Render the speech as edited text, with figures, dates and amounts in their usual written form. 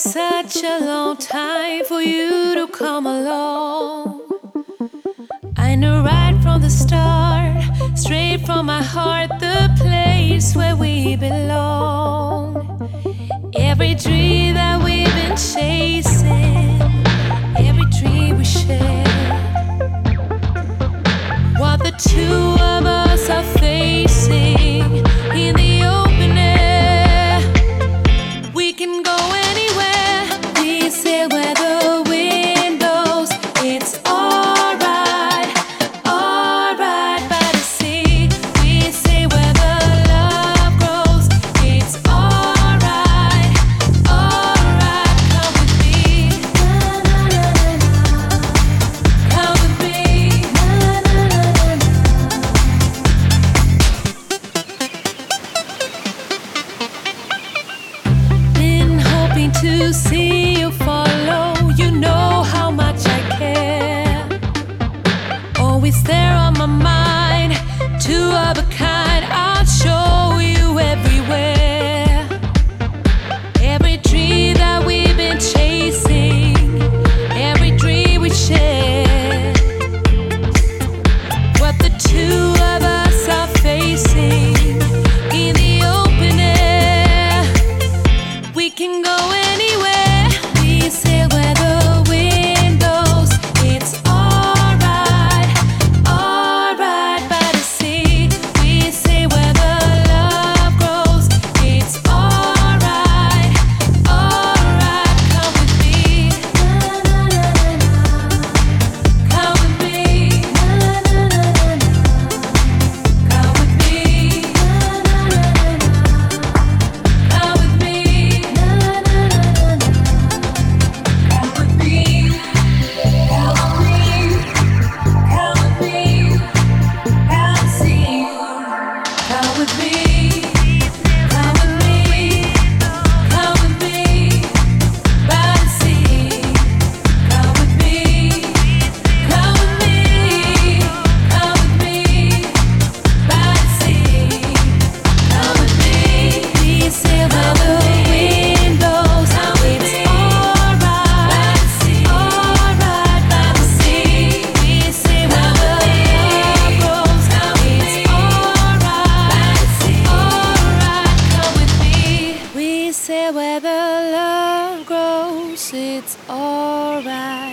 such a long time for you to come along. I knew right from the start, straight from my heart, the place where we belong. Every dream that we've been chasing, every dream we share, what the two of us are facing in the open air. We can go anywhere, we say where the wind blows. It's alright, alright by the sea. We say where the love grows. It's alright, alright. Come with me, come with me. Been hoping to see you follow. You know how much I care. Always there on my mind. Two of a kind. I'll show you everywhere. Every dream that we've been chasing, every dream we share, what the two of us are facing in the open air. We can go anywhere. We say where the wind blows. It's alright, alright by the sea. We say where the love grows. It's alright, alright. Come with me, come with me, come with me, come with me. Where the love grows, it's alright.